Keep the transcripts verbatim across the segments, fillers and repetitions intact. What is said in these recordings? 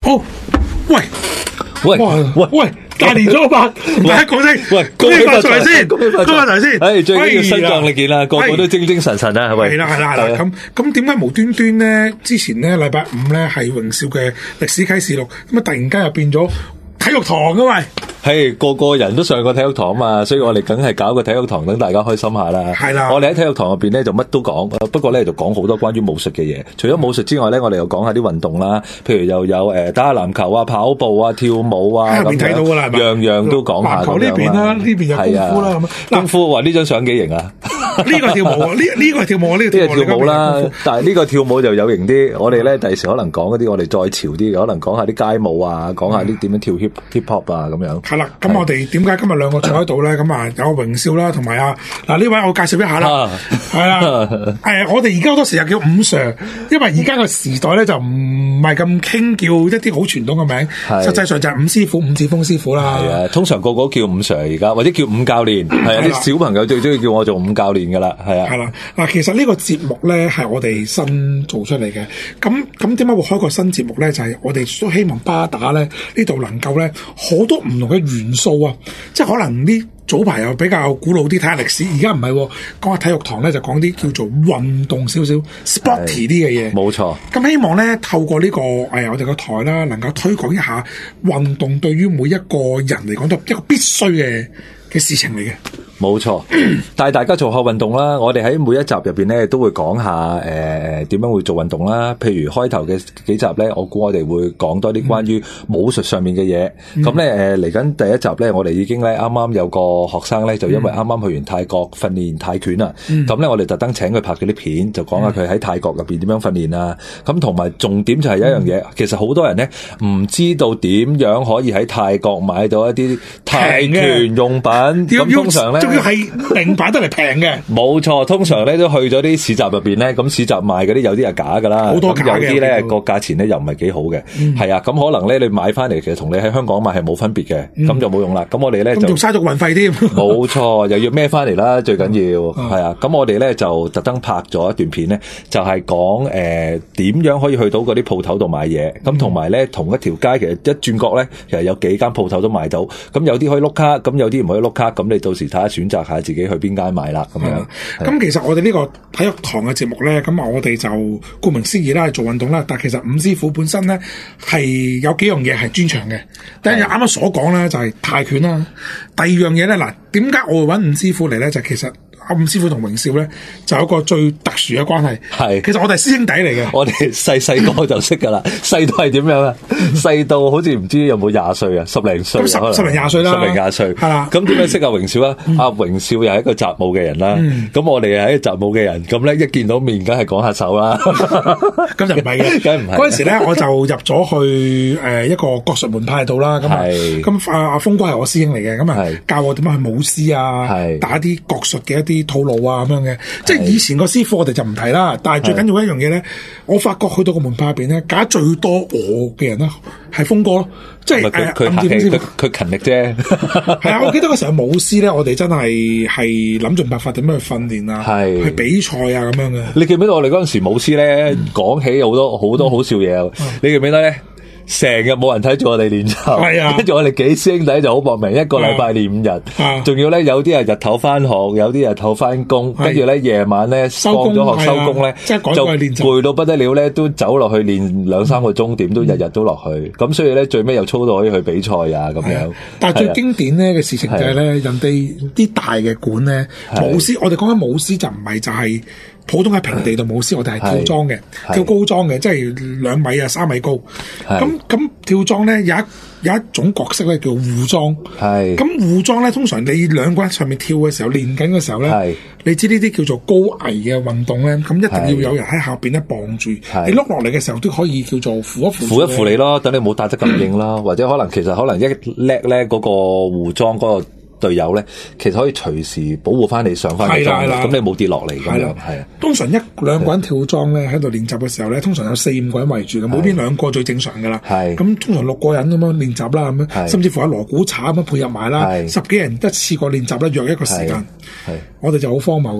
好，喂喂喂喂，大年初八，大家講聲， 喂， 恭喜發財先， 恭喜發財先， 誒，最緊要身壯力健啦，個個都精精神神啦，係咪？ 係啦係啦係啦，咁咁點解無端端咧？之前咧禮拜五咧係榮少嘅歷史啟示錄，咁啊突然間又變咗體育堂噶喂。 係個個人都上過體育堂嘛，所以我哋梗係搞個體育堂等大家開心下啦。 係啦， 我哋喺體育堂入邊咧就乜都講，不過咧就講好多關於武術嘅嘢。除咗武術之外咧，我哋又講下啲運動啦，譬如又有誒打下籃球啊、跑步啊、跳舞啊咁樣，睇到㗎啦，樣樣都講下咁樣啦。籃球呢邊啦，呢邊有功夫啦咁啊。功夫話呢張相幾型啊？呢個跳舞啊，呢呢個係跳舞啊，呢個跳舞啦。但係呢個跳舞就有型啲。我哋咧第時可能講嗰啲我哋再潮啲嘅，可能講下啲街舞啊，講下啲點樣跳 hip hip hop 啊咁樣。 係啦，咁我哋點解今日兩個坐喺度咧？咁啊，有榮少啦，同埋啊嗱呢位我介紹一下啦，係啦，誒我哋而家好多時又叫五 Sir， 因為而家個時代咧就唔係咁傾叫一啲好傳統嘅名，實際上就係伍師傅、伍志峰師傅啦。係啊， 通常個個都叫五 Sir 而家，或者叫伍教練，係啊，啲小朋友最中意叫我做伍教練噶啦，係啊。 係啦，嗱，其實呢個節目咧係我哋新做出嚟嘅，咁咁點解會開個新節目咧？就係、是、我哋都希望巴打咧呢度能夠咧好多唔同嘅元素啊，即係可能啲早排又比較古老啲睇下歷史，而家唔係講下體育堂咧就講啲叫做運動少少 sporty 啲嘅嘢， 冇錯。 咁希望咧透過呢、這個誒、哎、我哋個台啦，能夠推廣一下運動對於每一個人嚟講都係一個必須嘅嘅事情嚟嘅。 冇錯，帶大家做下運動啦。我哋喺每一集入邊咧都會講下誒誒點樣會做運動啦。譬如開頭嘅幾集咧，我估我哋會講多啲關於武術上面嘅嘢。咁咧誒嚟緊第一集咧，我哋已經咧啱啱有個學生咧，就因為啱啱去完泰國訓練泰拳啊。咁咧、嗯、我哋特登請佢拍咗啲片，就講下佢喺泰國入邊點樣訓練啊。咁同埋重點就係有一樣嘢，嗯、其實好多人咧唔知道點樣可以喺泰國買到一啲泰拳用品。咁通常咧。要係名牌得嚟平嘅，冇錯。通常咧都去咗啲市集入邊咧，咁市集賣嗰啲有啲係假噶啦， 好多假嘅。 有啲咧個價錢咧又唔係幾好嘅，係、嗯、啊。咁可能咧你買翻嚟其實同你喺香港買係冇分別嘅，咁、嗯、就冇用啦。咁我哋咧就仲嘥咗運費添， 冇錯，又要孭翻嚟啦。最緊要係、嗯、啊。咁我哋咧就特登拍咗一段片咧，就係講誒點樣可以去到嗰啲鋪頭度買嘢。咁同埋咧同一條街其實一轉角咧，其實有幾間鋪頭都買到。咁有啲可以碌卡，咁有啲唔可以碌卡。咁你到時睇下選擇下自己去邊間買啦，咁樣。 咁其實我哋呢個體育堂嘅節目咧，咁啊我哋就顧名思義啦，係做運動啦。但其實伍師傅本身咧係有幾樣嘢係專長嘅。第一樣啱啱所講咧就係泰拳啦。第二樣嘢咧嗱，點解我會揾伍師傅嚟咧？就其實阿伍師傅同榮少咧就有一個最特殊嘅關係。係，其實我哋係師兄弟嚟嘅。 我哋細細個就識噶啦，細到係點樣啊？細到好似唔知有冇廿歲啊，十零歲， 十十零廿歲啦， 十零廿歲係啦。咁點樣識阿榮少啊？阿榮少又係一個習武嘅人啦。咁我哋又係一個習武嘅人，咁咧一見到面，梗係講下手啦。 咁就唔係嘅，梗係唔係。嗰陣時咧，我就入咗去誒一個國術門派度啦。咁啊，咁阿阿峰哥係我師兄嚟嘅，咁啊教我點樣去舞獅啊，打啲國術嘅一啲套路啊咁樣嘅。即係以前個師傅我哋就唔提啦，但係最緊要一樣嘢咧，我發覺去到個門派入邊咧，搞最多我嘅人咧係峰哥咯。即係佢佢客氣，佢佢勤力啫。 係啊，我記得嗰時候舞獅咧，我哋真係係諗盡辦法點樣去訓練啊，係去比賽啊咁樣嘅。 你記唔記得我哋嗰陣時舞獅咧，講、嗯、起好多好多好笑嘢、嗯、你記唔記得咧？成日冇人睇住我哋練習，係啊，跟住我哋幾師兄弟就好搏命，一個禮拜練五日，仲、啊、要咧有啲係日頭翻學，有啲日頭翻工，跟住咧夜晚咧放咗學收工咧，就攰到不得了咧，都走落去練兩三個鐘，點都日日都落去，咁、嗯、所以咧最尾又操到可以去比賽啊咁樣。 但係最經典咧嘅事情就係咧，人哋啲大嘅館咧舞獅，我哋講緊舞獅就唔係就係、是。普通喺平地度舞獅，我哋係跳樁嘅，跳高樁嘅，即係兩米啊、三米高。咁咁跳樁咧有一有一種角色咧叫護樁。係咁護樁咧，通常你兩個人上面跳嘅時候，練緊嘅時候咧，你知呢啲叫做高危嘅運動咧，咁一定要有人喺下邊咧綁住。你碌落嚟嘅時候都可以叫做扶一扶。 扶一扶你咯，等你冇打得咁硬啦，或者可能其實可能一叻咧嗰個護樁嗰個隊友咧，其實可以隨時保護翻你上翻嚟，咁你冇跌落嚟咁樣。係啊， 通常一兩個人跳樁咧喺度練習嘅時候咧，通常有四五個人圍住嘅，冇邊兩個最正常噶啦。係咁，通常六個人咁樣練習啦，咁樣甚至乎有鑼鼓炒咁樣配合埋啦，十幾人一次過練習咧，約一個時間。係我哋就好荒謬嘅。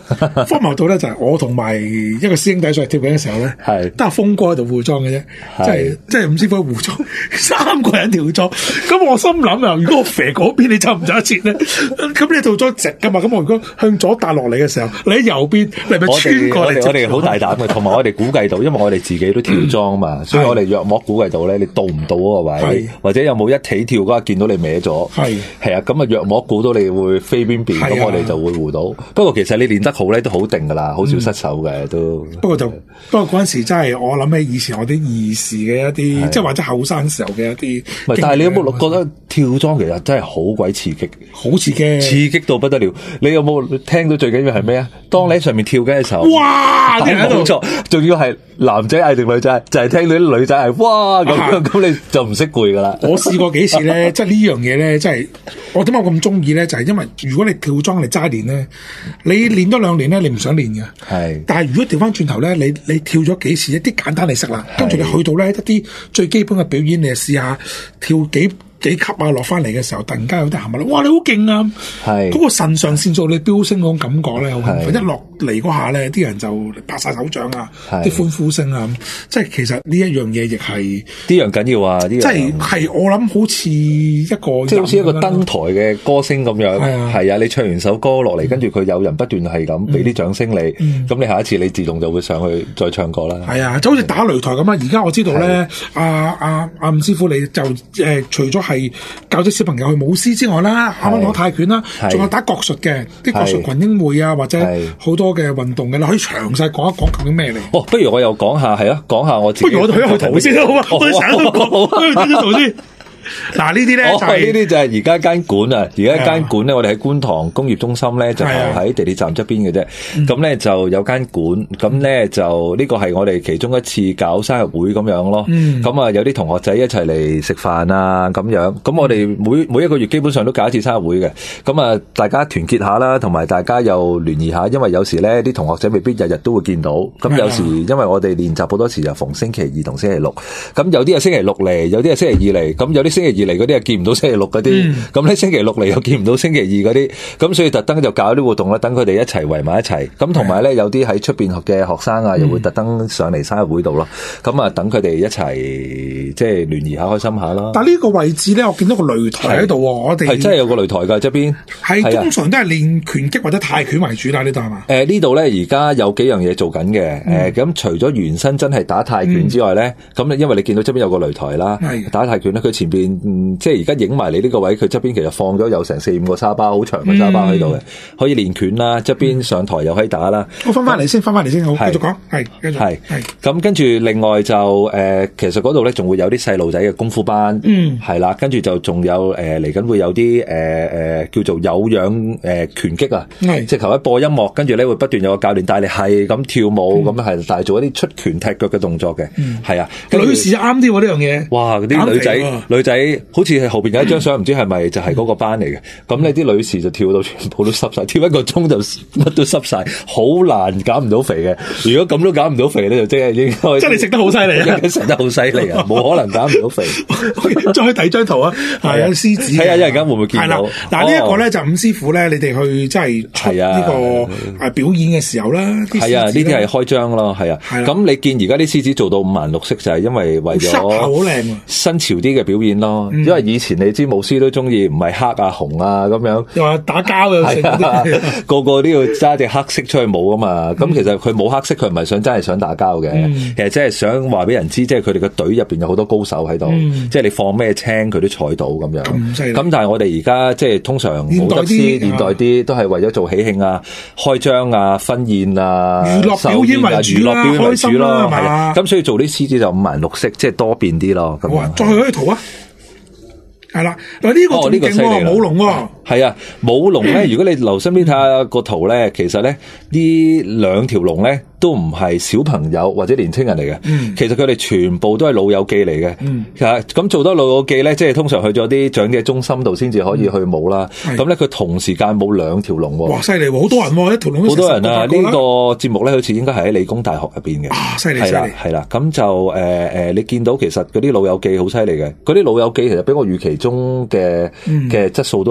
荒謬到咧就係我同埋一個師兄弟上嚟跳緊嘅時候咧， 係得阿峰哥喺度護裝嘅啫，即係即係五師傅護裝，三個人跳裝。咁我心諗啊，如果我肥嗰邊，你走唔走得切咧？咁你做咗直噶嘛？咁我如果向左打落嚟嘅時候，你喺右邊，你係咪穿過嚟？ 我哋好大膽嘅，同埋我哋估計到，因為我哋自己都跳裝嘛，所以我哋約莫估計到咧，你到唔到嗰個位，或者有冇一起跳嗰下見到你歪咗，係係啊，咁啊約莫估到你會飛邊邊，咁我哋就會護到。不過其實你練得好咧，都好定噶啦，好少失手嘅都。不過就不過嗰陣時真係我諗起以前我啲兒時嘅一啲，即係或者後生時候嘅一啲。唔係，但係你有冇覺得跳裝其實真係好鬼刺激，好刺激，刺激到不得了。你有冇聽到最緊要係咩啊？當你喺上面跳緊嘅時候，哇！冇錯，仲要係男仔嗌定女仔，就係聽到啲女仔係哇咁樣，咁你就唔識攰噶啦。我試過幾次咧，即係呢樣嘢咧，即係我點解我咁中意咧？就係因為如果你跳裝嚟齋練咧，你練多兩年咧，你唔想練嘅。係，但係如果調翻轉頭咧，你你跳咗幾次，一啲簡單你識啦，跟住你去到咧一啲最基本嘅表演，你就試下跳幾幾級啊，落翻嚟嘅時候，突然間有啲行埋，哇！你好勁啊！係嗰個腎上腺素你飆升嗰種感覺咧，好興奮。一落嚟嗰下咧，啲人就拍晒手掌啊，啲歡呼聲啊，即係其實呢一樣嘢亦係呢樣緊要啊！呢樣即係係我諗好似一個即係好似一個登台嘅歌星咁樣，係啊！你唱完首歌落嚟，跟住佢有人不斷係咁俾啲掌聲你，咁你下一次你自動就會上去再唱歌啦。係啊，就好似打擂台咁啊！而家我知道咧，阿阿阿吳師傅你就誒除咗係教啲小朋友去舞獅之外啦，啱啱講泰拳啦，仲有打國術嘅，啲國術群英會啊，或者好多嘅運動嘅，你可以詳細講一講究竟咩嚟？哦，不如我又講下，係啊，講下我自己。不如我哋去一去圖先好嘛？我哋成日都講，去睇啲圖先。嗱呢啲咧就係呢啲就係而家間館啊！而家間館咧，我哋喺觀塘工業中心咧，就係喺地鐵站側邊嘅啫。咁咧就有間館，咁咧就呢個係我哋其中一次搞生日會咁樣咯。咁啊有啲同學仔一齊嚟食飯啊咁樣。咁我哋每每一個月基本上都搞一次生日會嘅。咁啊大家團結下啦，同埋大家又聯誼下，因為有時咧啲同學仔未必日日都會見到。咁有時因為我哋練習好多時就逢星期二同星期六。咁有啲係星期六嚟，有啲係星期二嚟。咁有啲星期二嚟嗰啲係見唔到星期六嗰啲，咁咧、嗯、星期六嚟又見唔到星期二嗰啲，咁所以特登就搞啲活動啦，等佢哋一齊圍埋一齊。咁同埋咧有啲喺出邊嘅學生啊，又會特登上嚟生日會度咯。咁啊，等佢哋一齊即係聯誼下，開心下啦。但係呢個位置咧，我見到個擂台喺度，我哋係真係有個擂台㗎側邊。係通常都係練拳擊或者泰拳為主啦，呢度係嘛？誒、呃、呢度咧而家有幾樣嘢做緊嘅。誒、嗯、咁、呃、除咗原身真係打泰拳之外咧，咁、嗯、因為你見到側邊有個擂台啦，打泰拳咧，佢前邊。嗯，即係而家影埋你呢個位，佢側邊其實放咗有成四五個沙包，好長嘅沙包喺度嘅，可以練拳啦。側邊上台又可以打啦。我翻翻嚟先，翻翻嚟先，好，繼續講，係，繼續，係，係。咁跟住另外就誒、呃，其實嗰度咧仲會有啲細路仔嘅功夫班，嗯，係啦，跟住就仲有誒嚟緊會有啲誒誒叫做有氧誒、呃、拳擊啊，係，直頭一播音樂，跟住咧會不斷有個教練帶你係咁跳舞咁係，但係做一啲出拳踢腳嘅動作嘅，嗯，係啊。女士啱啲喎呢樣嘢，哇！嗰啲女仔女仔。好似係後邊有一張相，唔知係咪就係嗰個班嚟嘅？咁你啲女士就跳到全部都濕晒，跳一個鐘就乜都濕晒，好難減唔到肥嘅。如果咁都減唔到肥咧，就即係應該即係你食得好犀利啊！食得好犀利啊，冇可能減唔到肥。再睇張圖啊，係啊，獅子睇下一陣間會唔會見到？嗱呢一個咧就五師傅咧，你哋去即係出呢個誒表演嘅時候啦。係啊，呢啲係開張咯，係啊。咁你見而家啲獅子做到五顏六色，就係因為為咗好靚新潮啲嘅表演咯。因為以前你知舞獅都中意唔係黑啊紅啊咁樣，又話打交啊，個個都要揸隻黑色出去舞啊嘛。咁、嗯、其實佢冇黑色，佢唔係想真係想打交嘅，嗯、其實真係想話俾人知，即係佢哋個隊入邊有好多高手喺度，嗯、即係你放咩青佢都睬到咁樣。咁但係我哋而家即係通常舞德獅現代啲都係為咗做喜慶啊、開張啊、婚宴啊、娛樂表演為主啦、開心啦，係嘛？咁所以做啲獅子就五顏六色，即係多變啲咯。好啊，再去嗰啲圖啊！係啦，嗱呢個仲勁喎，舞龍喎。係啊，舞龍咧，如果你留心啲睇下個圖咧，其實咧呢兩條龍咧都唔係小朋友或者年青人嚟嘅，嗯、其實佢哋全部都係老友記嚟嘅。其實咁做得老友記咧，即係通常去咗啲長者中心度先至可以去舞啦。咁咧佢同時間舞兩條龍喎。哇，犀利喎，好多人喎，一條龍好多人啊！呢個節目咧，好似應該係喺理工大學入邊嘅。啊，犀利犀利！係啦，咁就誒誒、呃，你見到其實嗰啲老友記好犀利嘅，嗰啲老友記其實比我預期中嘅嘅質素都好嘅。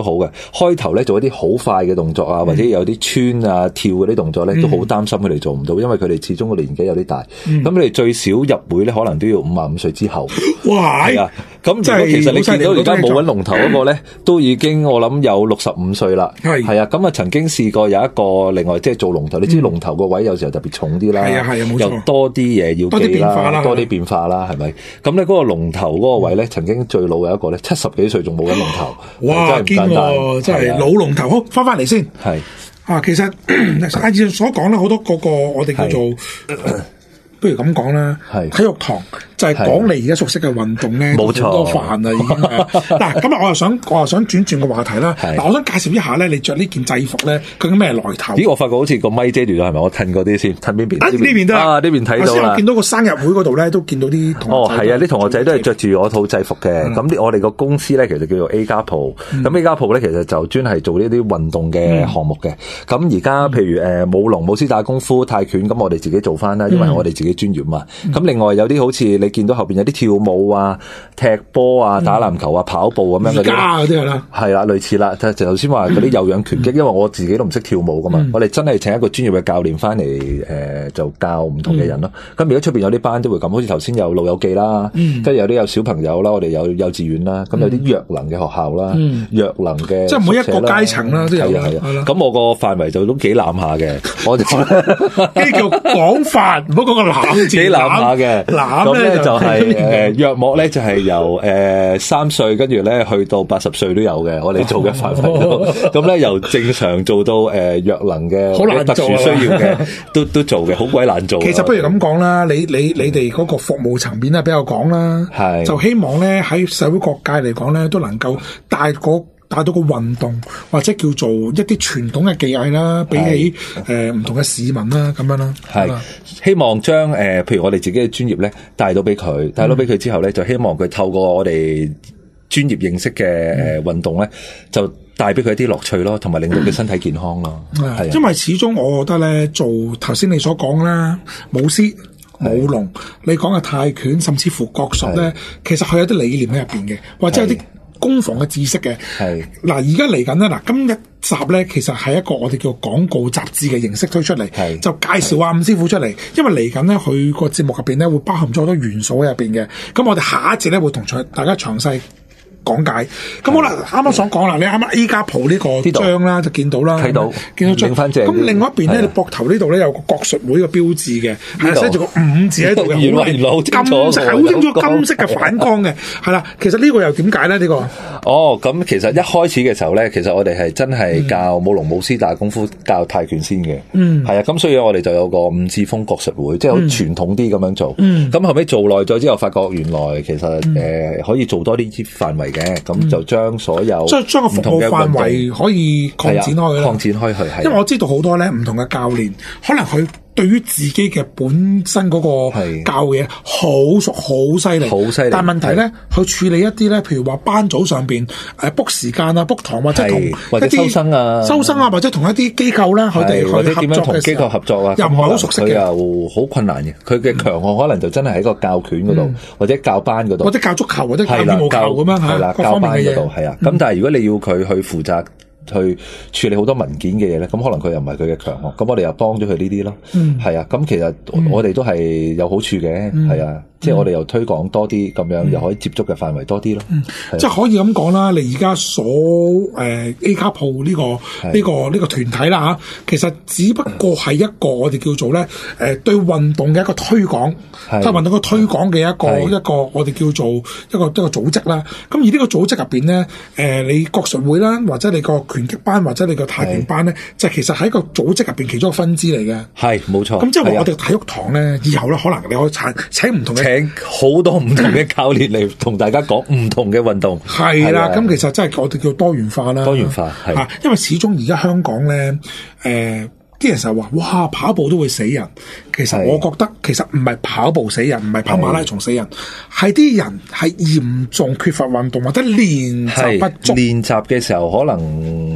開頭咧做一啲好快嘅動作啊，或者有啲穿啊跳嗰啲動作咧，都好擔心佢哋做唔到，因為佢哋始終個年紀有啲大。咁佢哋最少入會咧，可能都要五十五歲之後。 哇！ 係啊，咁如果其實你見到而家冇揾龍頭嗰個咧，都已經我諗有六十五歲啦。係係啊，咁啊曾經試過有一個另外即係做龍頭，你知龍頭個位有時候特別重啲啦， 係啊係啊冇錯， 又多啲嘢要記啦，多啲變化啦，係咪？咁咧嗰個龍頭嗰個位咧，曾經最老有一個咧，七十幾歲仲冇緊龍頭。 哇！堅喎，真係老龍頭。好，翻翻嚟先。係啊，其實阿以上所講咧，好多個個我哋叫做。不如咁講啦，體育堂就係講你而家熟悉嘅運動咧，冇錯，好多飯啦已經。嗱，今日我又想我又想轉轉個話題啦。嗱，我想介紹一下咧，你着呢件制服咧，究竟咩來頭？咦， 我發覺好似個咪遮住咗，係咪？我褪嗰啲先，褪邊邊？ 啊，呢邊都啊，呢邊睇到啦。 我見到個生日會嗰度咧，都見到啲同學。 哦，係啊，啲同學仔都係着住我套制服嘅。咁啲我哋個公司咧，其實叫做 A 加鋪。咁 A 加鋪咧，其實就專係做呢啲運動嘅項目嘅。咁而家譬如誒舞龍、舞獅打功夫、泰拳，咁我哋自己做翻啦，因為我哋自己專業嘛。咁另外有啲好似你見到後邊有啲跳舞啊、踢波啊、打籃球啊、跑步咁樣嗰啲， 家嗰啲係啦， 係啦，類似啦。就頭先話嗰啲有氧拳擊，因為我自己都唔識跳舞噶嘛，我哋真係請一個專業嘅教練翻嚟，誒就教唔同嘅人咯。咁如果出邊有啲班都會咁，好似頭先有老友記啦，跟住有啲有小朋友啦，我哋有幼稚園啦，咁有啲弱能嘅學校啦，弱能嘅， 即係每一個階層啦都有啦。 咁我個範圍就都幾攬下嘅，我哋呢啲叫廣泛，唔好講個攬字。 下嘅，咁咧就係誒約莫咧就係由誒三歲跟住咧去到八十歲都有嘅，我哋做嘅範圍都，咁咧由正常做到誒弱能嘅，好難做，特殊需要嘅都都做嘅，好鬼難做。 其實不如咁講啦，你你你哋嗰個服務層面咧比較廣啦，係就希望咧喺社會各界嚟講咧都能夠帶個。帶到個運動或者叫做一啲傳統嘅技藝啦，比起誒唔同嘅市民啦咁樣啦， 係希望將誒、呃、譬如我哋自己嘅專業咧帶到俾佢，帶到俾佢之後咧，就希望佢透過我哋專業認識嘅誒運動咧，就帶俾佢一啲樂趣咯，同埋令到佢身體健康咯。係， 因為始終我覺得咧，做頭先你所講啦，舞獅、舞龍，你講嘅泰拳，甚至乎國術咧，其實佢有啲理念喺入邊嘅，或者有啲攻防嘅知識嘅。係嗱，而家嚟緊咧，嗱今日集咧，其實係一個我哋叫廣告雜誌嘅形式推出嚟，就介紹阿伍師傅出嚟。因為嚟緊咧，佢個節目入邊咧會包含咗好多元素喺入邊嘅。咁我哋下一節咧會同大家詳細講解。咁好啦，啱啱想講啦，你啱啱 A 加鋪呢個章啦，就見到啦，睇到見到章。咁另外一邊咧，你膊頭呢度咧有個國術會嘅標誌嘅，係寫住個五字喺度嘅，好金色，好清楚金色嘅反光嘅，係啦。其實呢個又點解咧？呢個哦，咁其實一開始嘅時候咧，其實我哋係真係教舞龍舞獅打功夫，教泰拳先嘅，嗯，係啊。咁所以我哋就有個伍志峰國術會，即係好傳統啲咁樣做。嗯，咁後尾做耐咗之後，發覺原來其實誒可以做多啲範圍嘅，咁就將所有即係將個服務範圍可以擴展開啦， 擴展開去係。 因為我知道好多咧唔同嘅教練，可能佢對於自己嘅本身嗰個教嘢好熟好犀利，好犀利。但係問題咧，佢處理一啲咧，譬如話班組上邊誒 book 時間啊 book 堂，或者同一啲收生啊、 收生啊，或者同一啲機構啦，佢哋去合作嘅時候， 點樣同機構合作啊， 又唔係好熟悉嘅， 又好困難嘅。佢嘅強項可能就真係喺個教拳嗰度，或者教班嗰度， 或者教足球或者教羽毛球咁樣嚇，各方面嘅嘢。 係啊，咁但係如果你要佢去負責去處理好多文件嘅嘢咧，咁可能佢又唔係佢嘅強項，咁我哋又幫咗佢呢啲咯。嗯，係啊，咁其實我哋都係有好處嘅，係啊。即係我哋又推廣多啲咁樣，嗯、又可以接觸嘅範圍多啲咯。嗯， 即係可以咁講啦。你而家所誒、呃、A 加鋪呢個呢、呢個呢、呢個團體啦嚇，其實只不過係一個我哋叫做咧誒、呃、對運動嘅一個推廣，對運動嘅推廣嘅一個一個我哋叫做一個一個組織啦。咁而呢個組織入邊咧，誒、呃、你國術會啦，或者你個拳擊班，或者你個泰拳班咧，就其實係一個組織入邊其中一個分支嚟嘅。 係冇錯。 咁即係話我哋體育堂咧，以後咧可能你可以請請唔同嘅。 請好多唔同嘅教練嚟同大家講唔同嘅運動， 係啦。咁其實真係我哋叫多元化啦。 多元化係， 因為始終而家香港咧，誒、呃、啲人成日話，哇跑步都會死人。其實我覺得其實唔係跑步死人，唔係跑馬拉松死人，係啲人係嚴重缺乏運動或者練習不足。 練習嘅時候可能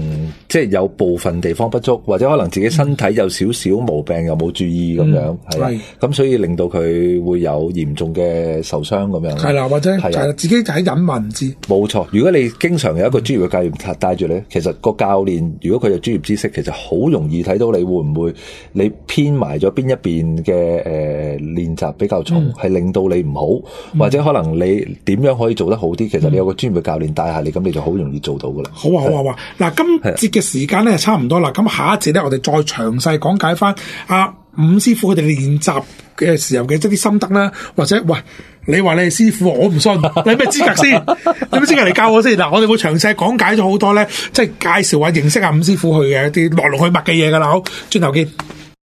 即係有部分地方不足，或者可能自己身體有少少毛病又冇注意咁樣，係、嗯，咁所以令到佢會有嚴重嘅受傷咁樣。 係啦，或者係自己就喺隱瞞唔知。 冇錯，如果你經常有一個專業嘅教練帶住你，其實個教練如果佢有專業知識，其實好容易睇到你會唔會你偏埋咗邊一邊嘅誒練習比較重，係、嗯、令到你唔好、嗯，或者可能你點樣可以做得好啲？其實你有個專業嘅教練帶下你，咁你就好容易做到噶啦。 好啊，好啊，好啊！嗱，今節嘅時間咧差唔多啦，咁下一節咧我哋再詳細講解翻阿伍師傅佢哋練習嘅時候嘅即啲心得啦，或者喂，你話你係師傅，我唔信，你咩資格先？你咩資格嚟教我先？嗱，我哋會詳細講解咗好多咧，即係介紹下認識下伍師傅佢嘅一啲來龍去脈嘅嘢噶啦，好，轉頭見。